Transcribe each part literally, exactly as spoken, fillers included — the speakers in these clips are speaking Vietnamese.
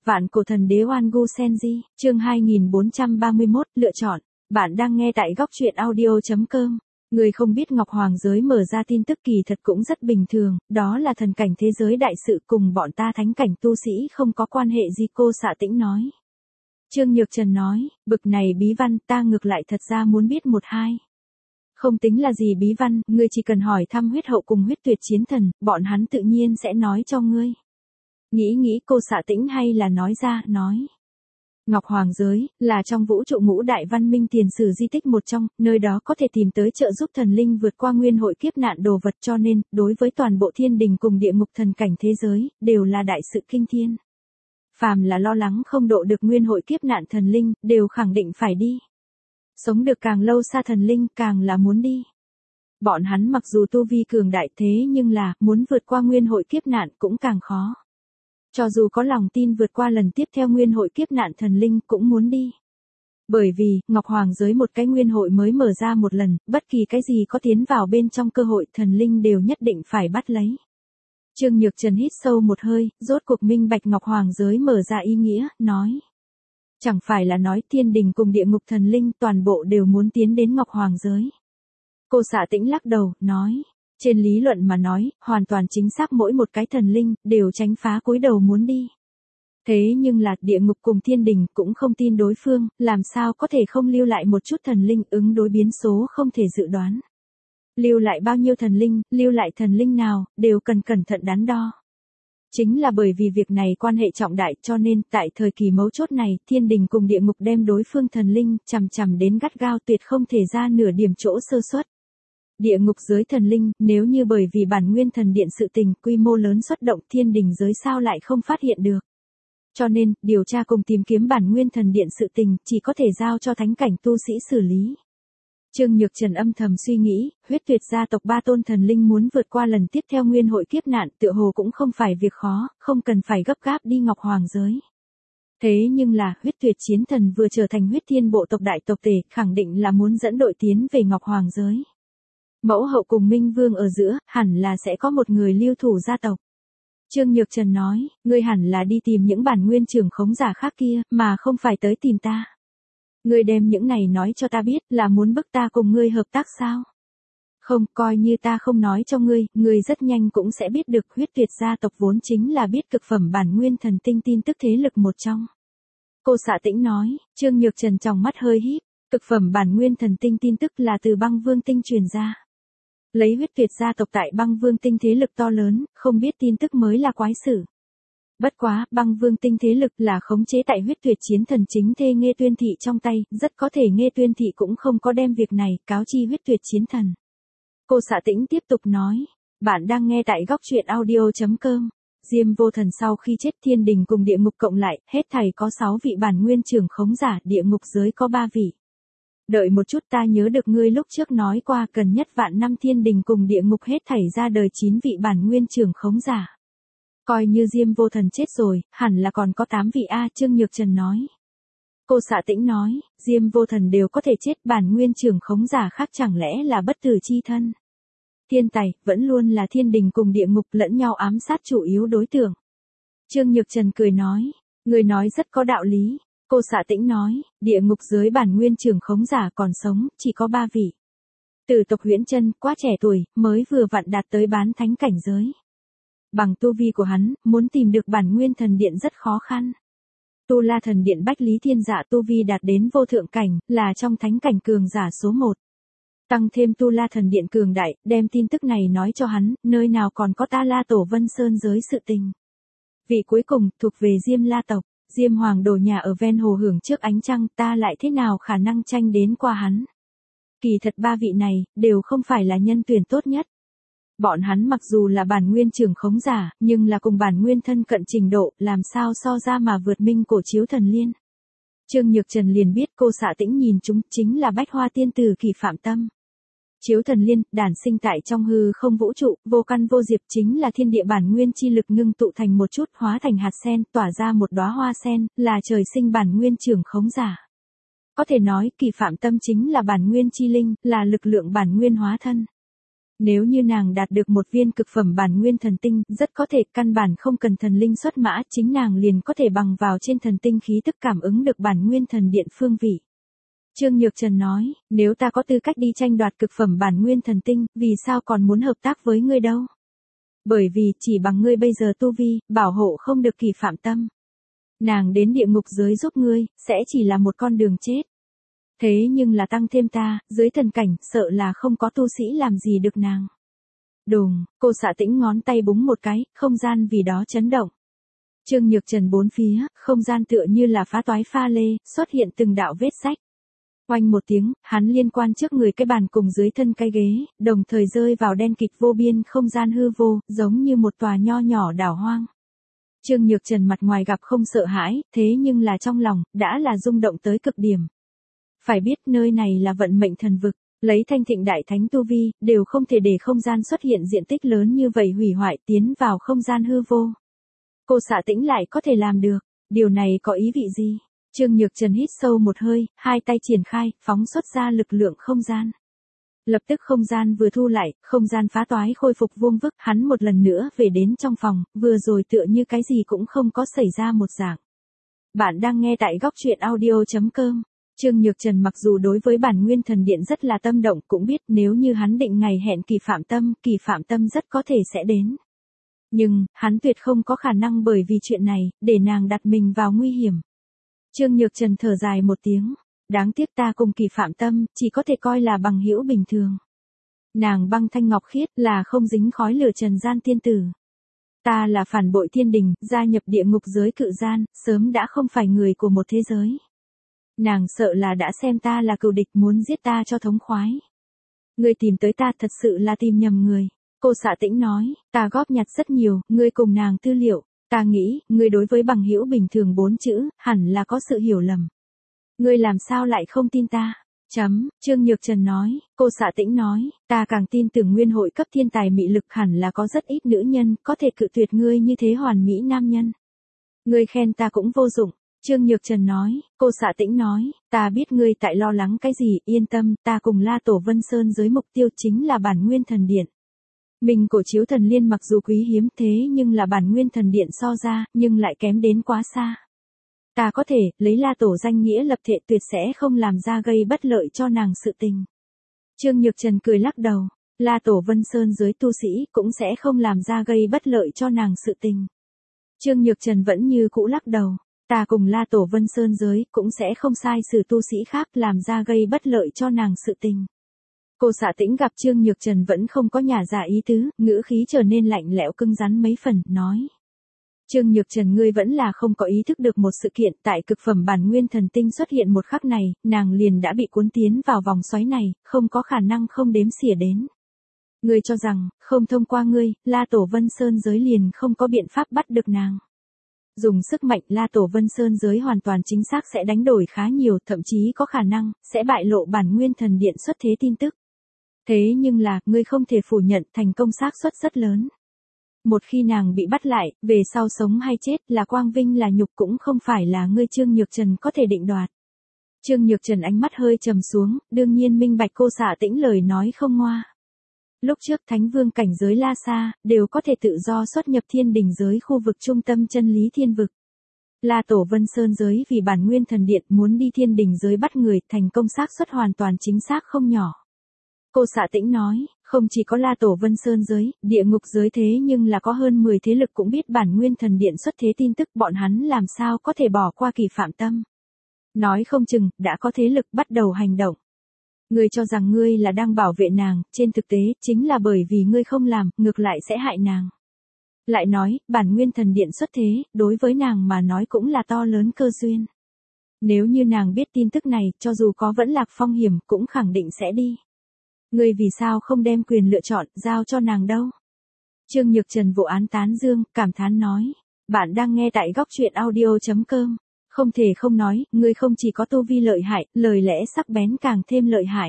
Vạn cổ thần đế Oan Gu Senji, chương hai nghìn bốn trăm ba mươi mốt, lựa chọn. Bạn đang nghe tại góc truyện audio chấm com. Người không biết Ngọc Hoàng giới mở ra tin tức kỳ thật cũng rất bình thường, đó là thần cảnh thế giới đại sự cùng bọn ta thánh cảnh tu sĩ không có quan hệ gì, cô Xạ Tĩnh nói. Trương Nhược Trần nói, bực này bí văn ta ngược lại thật ra muốn biết một hai. Không tính là gì bí văn, ngươi chỉ cần hỏi thăm huyết hậu cùng huyết tuyệt chiến thần, bọn hắn tự nhiên sẽ nói cho ngươi. Nghĩ nghĩ cô Xạ Tĩnh hay là nói ra, nói. Ngọc Hoàng giới, là trong vũ trụ ngũ đại văn minh tiền sử di tích một trong, nơi đó có thể tìm tới trợ giúp thần linh vượt qua nguyên hội kiếp nạn đồ vật, cho nên, đối với toàn bộ thiên đình cùng địa ngục thần cảnh thế giới, đều là đại sự kinh thiên. Phàm là lo lắng không độ được nguyên hội kiếp nạn thần linh, đều khẳng định phải đi. Sống được càng lâu xa thần linh, càng là muốn đi. Bọn hắn mặc dù tu vi cường đại thế nhưng là, muốn vượt qua nguyên hội kiếp nạn cũng càng khó. Cho dù có lòng tin vượt qua lần tiếp theo nguyên hội kiếp nạn thần linh cũng muốn đi. Bởi vì, Ngọc Hoàng giới một cái nguyên hội mới mở ra một lần, bất kỳ cái gì có tiến vào bên trong cơ hội thần linh đều nhất định phải bắt lấy. Trương Nhược Trần hít sâu một hơi, rốt cuộc minh bạch Ngọc Hoàng giới mở ra ý nghĩa, nói. Chẳng phải là nói thiên đình cùng địa ngục thần linh toàn bộ đều muốn tiến đến Ngọc Hoàng giới. Cô Xạ Tĩnh lắc đầu, nói. Trên lý luận mà nói, hoàn toàn chính xác mỗi một cái thần linh, đều tránh phá cúi đầu muốn đi. Thế nhưng là, địa ngục cùng thiên đình cũng không tin đối phương, làm sao có thể không lưu lại một chút thần linh ứng đối biến số không thể dự đoán. Lưu lại bao nhiêu thần linh, lưu lại thần linh nào, đều cần cẩn thận đắn đo. Chính là bởi vì việc này quan hệ trọng đại cho nên, tại thời kỳ mấu chốt này, thiên đình cùng địa ngục đem đối phương thần linh, chằm chằm đến gắt gao tuyệt không thể ra nửa điểm chỗ sơ suất. Địa ngục giới thần linh, nếu như bởi vì bản nguyên thần điện sự tình quy mô lớn xuất động thiên đình giới sao lại không phát hiện được. Cho nên, điều tra cùng tìm kiếm bản nguyên thần điện sự tình chỉ có thể giao cho thánh cảnh tu sĩ xử lý. Trương Nhược Trần âm thầm suy nghĩ, huyết tuyệt gia tộc ba tôn thần linh muốn vượt qua lần tiếp theo nguyên hội kiếp nạn tựa hồ cũng không phải việc khó, không cần phải gấp gáp đi Ngọc Hoàng giới. Thế nhưng là, huyết tuyệt chiến thần vừa trở thành huyết thiên bộ tộc đại tộc tể, khẳng định là muốn dẫn đội tiến về Ngọc Hoàng giới. Mẫu hậu cùng Minh Vương ở giữa, hẳn là sẽ có một người lưu thủ gia tộc. Trương Nhược Trần nói, ngươi hẳn là đi tìm những bản nguyên trưởng khống giả khác kia, mà không phải tới tìm ta. Ngươi đem những này nói cho ta biết, là muốn bức ta cùng ngươi hợp tác sao? Không, coi như ta không nói cho ngươi, ngươi rất nhanh cũng sẽ biết được huyết tuyệt gia tộc vốn chính là biết cực phẩm bản nguyên thần tinh tin tức thế lực một trong. Cô Xạ Tĩnh nói, Trương Nhược Trần trong mắt hơi híp, cực phẩm bản nguyên thần tinh tin tức là từ băng vương tinh truyền ra. Lấy huyết tuyệt gia tộc tại băng vương tinh thế lực to lớn, không biết tin tức mới là quái sự. Bất quá, băng vương tinh thế lực là khống chế tại huyết tuyệt chiến thần chính thê Nghê Tuyên Thị trong tay, rất có thể Nghê Tuyên Thị cũng không có đem việc này cáo chi huyết tuyệt chiến thần. Cô Xạ Tĩnh tiếp tục nói, bạn đang nghe tại góc truyện audio chấm com. Diêm Vô Thần sau khi chết thiên đình cùng địa ngục cộng lại, hết thảy có sáu vị bản nguyên trưởng khống giả, địa ngục giới có ba vị. Đợi một chút ta nhớ được ngươi lúc trước nói qua cần nhất vạn năm thiên đình cùng địa ngục hết thảy ra đời chín vị bản nguyên trưởng khống giả. Coi như Diêm Vô Thần chết rồi, hẳn là còn có tám vị A, Trương Nhược Trần nói. Cô Xạ Tĩnh nói, Diêm Vô Thần đều có thể chết, bản nguyên trưởng khống giả khác chẳng lẽ là bất tử chi thân. Thiên tài, vẫn luôn là thiên đình cùng địa ngục lẫn nhau ám sát chủ yếu đối tượng. Trương Nhược Trần cười nói, người nói rất có đạo lý. Cô Xạ Tĩnh nói, địa ngục giới bản nguyên trưởng khống giả còn sống, chỉ có ba vị. Tử tộc Huyễn Chân, quá trẻ tuổi, mới vừa vặn đạt tới bán thánh cảnh giới. Bằng tu vi của hắn, muốn tìm được bản nguyên thần điện rất khó khăn. Tu La thần điện Bách Lý Thiên Dạ tu vi đạt đến vô thượng cảnh, là trong thánh cảnh cường giả số một. Tăng thêm Tu La thần điện cường đại, đem tin tức này nói cho hắn, nơi nào còn có ta La Tổ Vân Sơn giới sự tình. Vị cuối cùng, thuộc về Diêm La tộc. Diêm Hoàng đổ nhà ở ven hồ hưởng trước ánh trăng, ta lại thế nào khả năng tranh đến qua hắn. Kỳ thật ba vị này, đều không phải là nhân tuyển tốt nhất. Bọn hắn mặc dù là bản nguyên trưởng khống giả, nhưng là cùng bản nguyên thân cận trình độ, làm sao so ra mà vượt minh cổ chiếu thần liên. Trương Nhược Trần liền biết cô Xạ Tĩnh nhìn chúng chính là bách hoa tiên tử Kỳ Phạm Tâm. Chiếu thần liên, đản sinh tại trong hư không vũ trụ, vô căn vô diệp chính là thiên địa bản nguyên chi lực ngưng tụ thành một chút hóa thành hạt sen, tỏa ra một đóa hoa sen, là trời sinh bản nguyên trưởng khống giả. Có thể nói, Kỳ Phạm Tâm chính là bản nguyên chi linh, là lực lượng bản nguyên hóa thân. Nếu như nàng đạt được một viên cực phẩm bản nguyên thần tinh, rất có thể căn bản không cần thần linh xuất mã, chính nàng liền có thể bằng vào trên thần tinh khí tức cảm ứng được bản nguyên thần điện phương vị. Trương Nhược Trần nói, nếu ta có tư cách đi tranh đoạt cực phẩm bản nguyên thần tinh, vì sao còn muốn hợp tác với ngươi đâu? Bởi vì, chỉ bằng ngươi bây giờ tu vi, bảo hộ không được Kỳ Phạm Tâm. Nàng đến địa ngục giới giúp ngươi, sẽ chỉ là một con đường chết. Thế nhưng là tăng thêm ta, dưới thần cảnh, sợ là không có tu sĩ làm gì được nàng. Đùng, cô Xạ Tĩnh ngón tay búng một cái, không gian vì đó chấn động. Trương Nhược Trần bốn phía, không gian tựa như là phá toái pha lê, xuất hiện từng đạo vết rách. Oanh một tiếng, hắn liên quan trước người cái bàn cùng dưới thân cái ghế, đồng thời rơi vào đen kịt vô biên không gian hư vô, giống như một tòa nho nhỏ đảo hoang. Trương Nhược Trần mặt ngoài gặp không sợ hãi, thế nhưng là trong lòng, đã là rung động tới cực điểm. Phải biết nơi này là vận mệnh thần vực, lấy thanh thịnh đại thánh tu vi, đều không thể để không gian xuất hiện diện tích lớn như vậy hủy hoại tiến vào không gian hư vô. Cô Xạ Tĩnh lại có thể làm được, điều này có ý vị gì? Trương Nhược Trần hít sâu một hơi, hai tay triển khai, phóng xuất ra lực lượng không gian. Lập tức không gian vừa thu lại, không gian phá toái khôi phục vuông vức, hắn một lần nữa về đến trong phòng, vừa rồi tựa như cái gì cũng không có xảy ra một dạng. Bạn đang nghe tại góc truyện audio chấm com. Trương Nhược Trần mặc dù đối với bản nguyên thần điện rất là tâm động, cũng biết nếu như hắn định ngày hẹn Kỳ Phạm Tâm, Kỳ Phạm Tâm rất có thể sẽ đến. Nhưng, hắn tuyệt không có khả năng bởi vì chuyện này, để nàng đặt mình vào nguy hiểm. Trương Nhược Trần thở dài một tiếng, đáng tiếc ta cùng Kỳ Phạm Tâm, chỉ có thể coi là bằng hữu bình thường. Nàng băng thanh ngọc khiết là không dính khói lửa trần gian tiên tử. Ta là phản bội thiên đình, gia nhập địa ngục giới cự gian, sớm đã không phải người của một thế giới. Nàng sợ là đã xem ta là cừu địch muốn giết ta cho thống khoái. Ngươi tìm tới ta thật sự là tìm nhầm người. Cô Xạ Tĩnh nói, ta góp nhặt rất nhiều, ngươi cùng nàng tư liệu. Ta nghĩ, ngươi đối với bằng hữu bình thường bốn chữ, hẳn là có sự hiểu lầm. Ngươi làm sao lại không tin ta? Chấm, Trương Nhược Trần nói, cô Xạ Tĩnh nói, ta càng tin tưởng nguyên hội cấp thiên tài mị lực hẳn là có rất ít nữ nhân, có thể cự tuyệt ngươi như thế hoàn mỹ nam nhân. Ngươi khen ta cũng vô dụng. Trương Nhược Trần nói, cô Xạ Tĩnh nói, ta biết ngươi tại lo lắng cái gì, yên tâm, ta cùng La Tổ Vân Sơn giới mục tiêu chính là bản nguyên thần điện. Mình cổ chiếu thần liên mặc dù quý hiếm thế nhưng là bản nguyên thần điện so ra, nhưng lại kém đến quá xa. Ta có thể, lấy La Tổ danh nghĩa lập thệ tuyệt sẽ không làm ra gây bất lợi cho nàng sự tình. Trương Nhược Trần cười lắc đầu, La Tổ Vân Sơn giới tu sĩ cũng sẽ không làm ra gây bất lợi cho nàng sự tình. Trương Nhược Trần vẫn như cũ lắc đầu. Ta cùng La Tổ Vân Sơn giới cũng sẽ không sai sử tu sĩ khác làm ra gây bất lợi cho nàng sự tình. Cô Xạ Tĩnh gặp Trương Nhược Trần vẫn không có nhả ra ý tứ, ngữ khí trở nên lạnh lẽo cứng rắn mấy phần, nói. Trương Nhược Trần ngươi vẫn là không có ý thức được một sự kiện, tại cực phẩm bản nguyên thần tinh xuất hiện một khắc này, nàng liền đã bị cuốn tiến vào vòng xoáy này, không có khả năng không đếm xỉa đến. Ngươi cho rằng, không thông qua ngươi, La Tổ Vân Sơn giới liền không có biện pháp bắt được nàng. Dùng sức mạnh La Tổ Vân Sơn giới hoàn toàn chính xác sẽ đánh đổi khá nhiều, thậm chí có khả năng, sẽ bại lộ bản nguyên thần điện xuất thế tin tức. Thế nhưng là, ngươi không thể phủ nhận thành công xác suất rất lớn. Một khi nàng bị bắt lại, về sau sống hay chết là quang vinh là nhục cũng không phải là ngươi Trương Nhược Trần có thể định đoạt. Trương Nhược Trần ánh mắt hơi trầm xuống, đương nhiên minh bạch cô Xạ Tĩnh lời nói không ngoa. Lúc trước Thánh Vương cảnh giới La Sa, đều có thể tự do xuất nhập thiên đình giới khu vực trung tâm chân lý thiên vực. La Tổ Vân Sơn giới vì bản nguyên thần điện muốn đi thiên đình giới bắt người, thành công xác suất hoàn toàn chính xác không nhỏ. Cô Xạ Tĩnh nói, không chỉ có La Tổ Vân Sơn giới, địa ngục giới thế nhưng là có hơn mười thế lực cũng biết bản nguyên thần điện xuất thế tin tức, bọn hắn làm sao có thể bỏ qua Kỳ Phạm Tâm. Nói không chừng, đã có thế lực bắt đầu hành động. Ngươi cho rằng ngươi là đang bảo vệ nàng, trên thực tế, chính là bởi vì ngươi không làm, ngược lại sẽ hại nàng. Lại nói, bản nguyên thần điện xuất thế, đối với nàng mà nói cũng là to lớn cơ duyên. Nếu như nàng biết tin tức này, cho dù có vẫn lạc phong hiểm, cũng khẳng định sẽ đi. Ngươi vì sao không đem quyền lựa chọn, giao cho nàng đâu? Trương Nhược Trần vụ án tán dương, cảm thán nói. Bạn đang nghe tại góc truyện audio chấm com. Không thể không nói, ngươi không chỉ có tu vi lợi hại, lời lẽ sắc bén càng thêm lợi hại.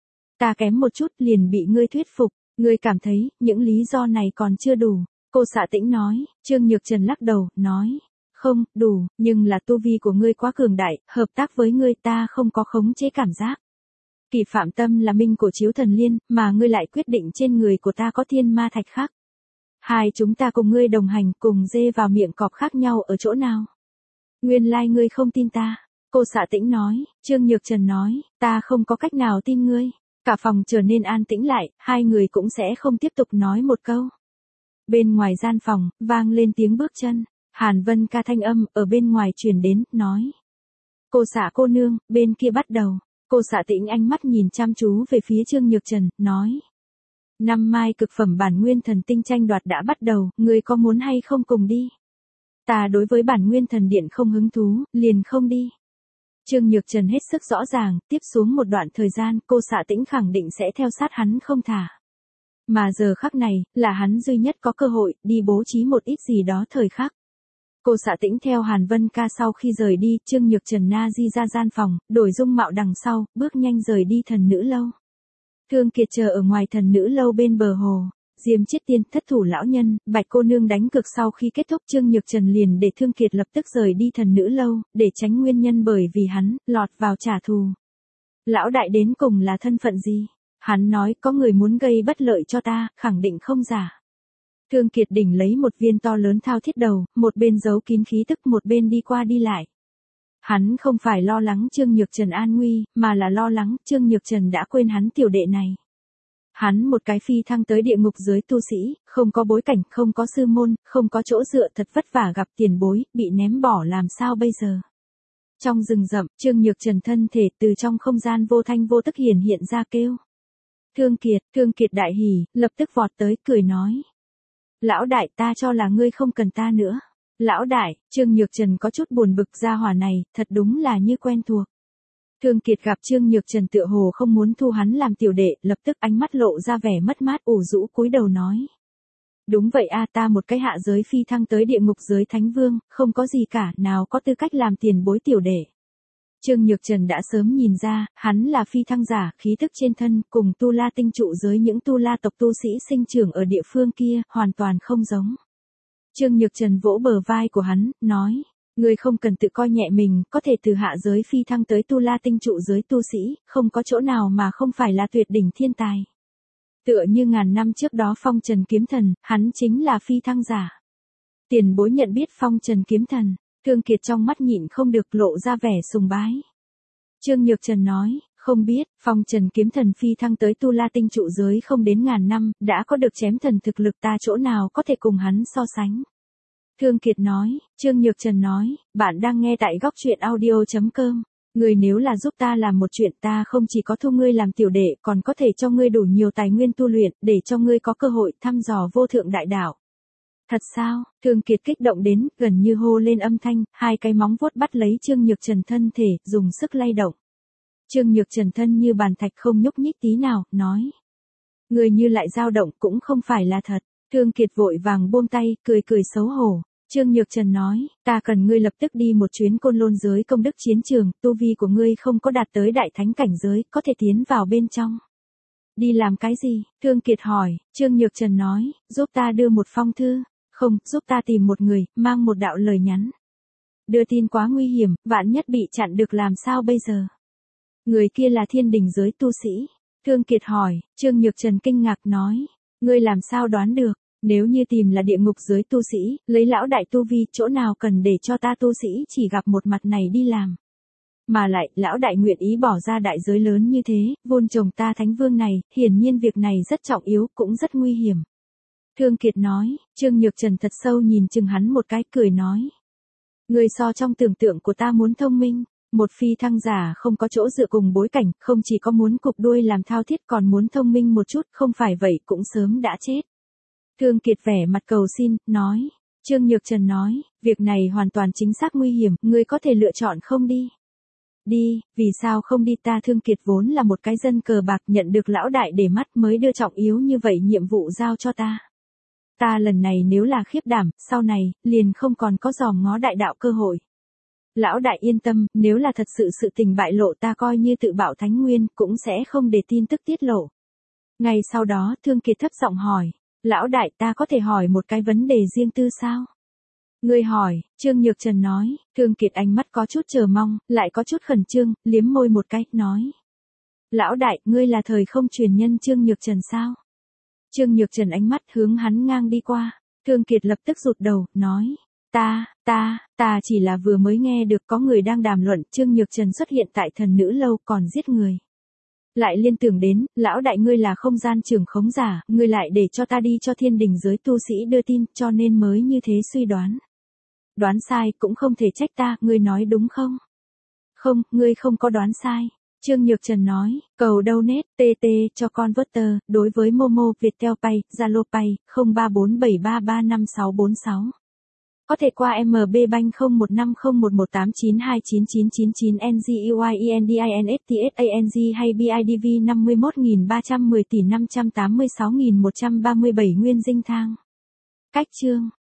Ta kém một chút liền bị ngươi thuyết phục, ngươi cảm thấy, những lý do này còn chưa đủ. Cô Xạ Tĩnh nói, Trương Nhược Trần lắc đầu, nói. Không, đủ, nhưng là tu vi của ngươi quá cường đại, hợp tác với ngươi ta không có khống chế cảm giác. Kỳ Phạm Tâm là minh của chiếu thần liên, mà ngươi lại quyết định trên người của ta có thiên ma thạch khác. Hai chúng ta cùng ngươi đồng hành, cùng dê vào miệng cọp khác nhau ở chỗ nào? Nguyên lai ngươi không tin ta. Cô Xạ Tĩnh nói, Trương Nhược Trần nói, ta không có cách nào tin ngươi. Cả phòng trở nên an tĩnh lại, hai người cũng sẽ không tiếp tục nói một câu. Bên ngoài gian phòng, vang lên tiếng bước chân. Hàn Vân Ca thanh âm, ở bên ngoài truyền đến, nói. Cô Xạ cô nương, bên kia bắt đầu. Cô Xạ Tĩnh ánh mắt nhìn chăm chú về phía Trương Nhược Trần, nói. Năm mai cực phẩm bản nguyên thần tinh tranh đoạt đã bắt đầu, ngươi có muốn hay không cùng đi? Ta đối với bản nguyên thần điện không hứng thú, liền không đi. Trương Nhược Trần hết sức rõ ràng, tiếp xuống một đoạn thời gian, cô Xạ Tĩnh khẳng định sẽ theo sát hắn không thả. Mà giờ khắc này, là hắn duy nhất có cơ hội, đi bố trí một ít gì đó thời khắc. Cô Xạ Tĩnh theo Hàn Vân Ca sau khi rời đi, Trương Nhược Trần na di ra gian phòng, đổi dung mạo đằng sau, bước nhanh rời đi thần nữ lâu. Thương Kiệt chờ ở ngoài thần nữ lâu bên bờ hồ. Diêm Chiết Tiên, thất thủ lão nhân, Bạch cô nương đánh cược sau khi kết thúc Trương Nhược Trần liền để Thương Kiệt lập tức rời đi thần nữ lâu, để tránh nguyên nhân bởi vì hắn, lọt vào trả thù. Lão đại đến cùng là thân phận gì? Hắn nói có người muốn gây bất lợi cho ta, khẳng định không giả. Thương Kiệt đỉnh lấy một viên to lớn thao thiết đầu, một bên giấu kín khí tức một bên đi qua đi lại. Hắn không phải lo lắng Trương Nhược Trần an nguy, mà là lo lắng Trương Nhược Trần đã quên hắn tiểu đệ này. Hắn một cái phi thăng tới địa ngục dưới tu sĩ, không có bối cảnh, không có sư môn, không có chỗ dựa, thật vất vả gặp tiền bối, bị ném bỏ làm sao bây giờ. Trong rừng rậm, Trương Nhược Trần thân thể từ trong không gian vô thanh vô tức hiển hiện ra kêu. Thương Kiệt, Thương Kiệt đại hỉ, lập tức vọt tới, cười nói. Lão đại, ta cho là ngươi không cần ta nữa. Lão đại, Trương Nhược Trần có chút buồn bực, ra hỏa này, thật đúng là như quen thuộc. Thương Kiệt gặp Trương Nhược Trần tựa hồ không muốn thu hắn làm tiểu đệ, lập tức ánh mắt lộ ra vẻ mất mát, ủ rũ cúi đầu nói. Đúng vậy a, ta một cái hạ giới phi thăng tới địa ngục giới thánh vương, không có gì cả, nào có tư cách làm tiền bối tiểu đệ. Trương Nhược Trần đã sớm nhìn ra, hắn là phi thăng giả, khí tức trên thân, cùng Tu La tinh trụ giới những Tu La tộc tu sĩ sinh trưởng ở địa phương kia, hoàn toàn không giống. Trương Nhược Trần vỗ bờ vai của hắn, nói. Ngươi không cần tự coi nhẹ mình, có thể từ hạ giới phi thăng tới Tu La tinh trụ giới tu sĩ, không có chỗ nào mà không phải là tuyệt đỉnh thiên tài. Tựa như ngàn năm trước đó Phong Trần Kiếm Thần, hắn chính là phi thăng giả. Tiền bối nhận biết Phong Trần Kiếm Thần, Thương Kiệt trong mắt nhịn không được lộ ra vẻ sùng bái. Trương Nhược Trần nói, không biết, Phong Trần Kiếm Thần phi thăng tới Tu La tinh trụ giới không đến ngàn năm, đã có được chém thần thực lực, ta chỗ nào có thể cùng hắn so sánh. Thương Kiệt nói, Trương Nhược Trần nói, bạn đang nghe tại góc truyện audio chấm com. Người nếu là giúp ta làm một chuyện, ta không chỉ có thu ngươi làm tiểu đệ, còn có thể cho ngươi đủ nhiều tài nguyên tu luyện, để cho ngươi có cơ hội thăm dò vô thượng đại đạo. Thật sao? Thương Kiệt kích động đến, gần như hô lên âm thanh, hai cái móng vuốt bắt lấy Trương Nhược Trần thân thể, dùng sức lay động. Trương Nhược Trần thân như bàn thạch không nhúc nhích tí nào, nói. Người như lại dao động cũng không phải là thật. Thương Kiệt vội vàng buông tay, cười cười xấu hổ. Trương Nhược Trần nói, ta cần ngươi lập tức đi một chuyến Côn Lôn giới công đức chiến trường, tu vi của ngươi không có đạt tới đại thánh cảnh giới, có thể tiến vào bên trong. Đi làm cái gì? Thương Kiệt hỏi. Trương Nhược Trần nói, giúp ta đưa một phong thư. Không, giúp ta tìm một người, mang một đạo lời nhắn. Đưa tin quá nguy hiểm, vạn nhất bị chặn được làm sao bây giờ? Người kia là thiên đình giới tu sĩ. Thương Kiệt hỏi. Trương Nhược Trần kinh ngạc nói, ngươi làm sao đoán được? Nếu như tìm là địa ngục giới tu sĩ, lấy lão đại tu vi, chỗ nào cần để cho ta tu sĩ chỉ gặp một mặt này đi làm. Mà lại, lão đại nguyện ý bỏ ra đại giới lớn như thế, vun trồng ta thánh vương này, hiển nhiên việc này rất trọng yếu, cũng rất nguy hiểm. Thương Kiệt nói, Trương Nhược Trần thật sâu nhìn chừng hắn một cái, cười nói. Người so trong tưởng tượng của ta muốn thông minh, một phi thăng giả không có chỗ dựa cùng bối cảnh, không chỉ có muốn cụp đuôi làm thao thiết còn muốn thông minh một chút, không phải vậy cũng sớm đã chết. Thương Kiệt vẻ mặt cầu xin, nói. Trương Nhược Trần nói, việc này hoàn toàn chính xác nguy hiểm, ngươi có thể lựa chọn không đi. Đi, vì sao không đi? Ta Thương Kiệt vốn là một cái dân cờ bạc, nhận được lão đại để mắt mới đưa trọng yếu như vậy nhiệm vụ giao cho ta. Ta lần này nếu là khiếp đảm, sau này, liền không còn có dòm ngó đại đạo cơ hội. Lão đại yên tâm, nếu là thật sự sự tình bại lộ, ta coi như tự bạo thánh nguyên, cũng sẽ không để tin tức tiết lộ. Ngay sau đó, Thương Kiệt thấp giọng hỏi. Lão đại, ta có thể hỏi một cái vấn đề riêng tư sao? Ngươi hỏi, Trương Nhược Trần nói. Thương Kiệt ánh mắt có chút chờ mong, lại có chút khẩn trương, liếm môi một cái, nói. Lão đại, ngươi là thời không truyền nhân Trương Nhược Trần sao? Trương Nhược Trần ánh mắt hướng hắn ngang đi qua. Thương Kiệt lập tức rụt đầu, nói. Ta, ta, ta chỉ là vừa mới nghe được có người đang đàm luận Trương Nhược Trần xuất hiện tại thần nữ lâu còn giết người. Lại liên tưởng đến, lão đại ngươi là không gian trưởng khống giả, ngươi lại để cho ta đi cho thiên đình giới tu sĩ đưa tin, cho nên mới như thế suy đoán. Đoán sai cũng không thể trách ta, ngươi nói đúng không? Không, ngươi không có đoán sai. Trương Nhược Trần nói, cầu donate, tê tê, cho converter, đối với Momo, Viettel Pay, Zalo Pay, không ba bốn bảy ba ba năm sáu bốn sáu. Có thể qua em bê Bank không một năm không một một tám chín hai chín chín chín chín N G U I E N D I N S T S A N G hay B I D V năm mươi mốt nghìn ba trăm mười tỷ năm trăm tám mươi sáu nghìn một trăm ba mươi bảy nguyên dinh thang. Cách chương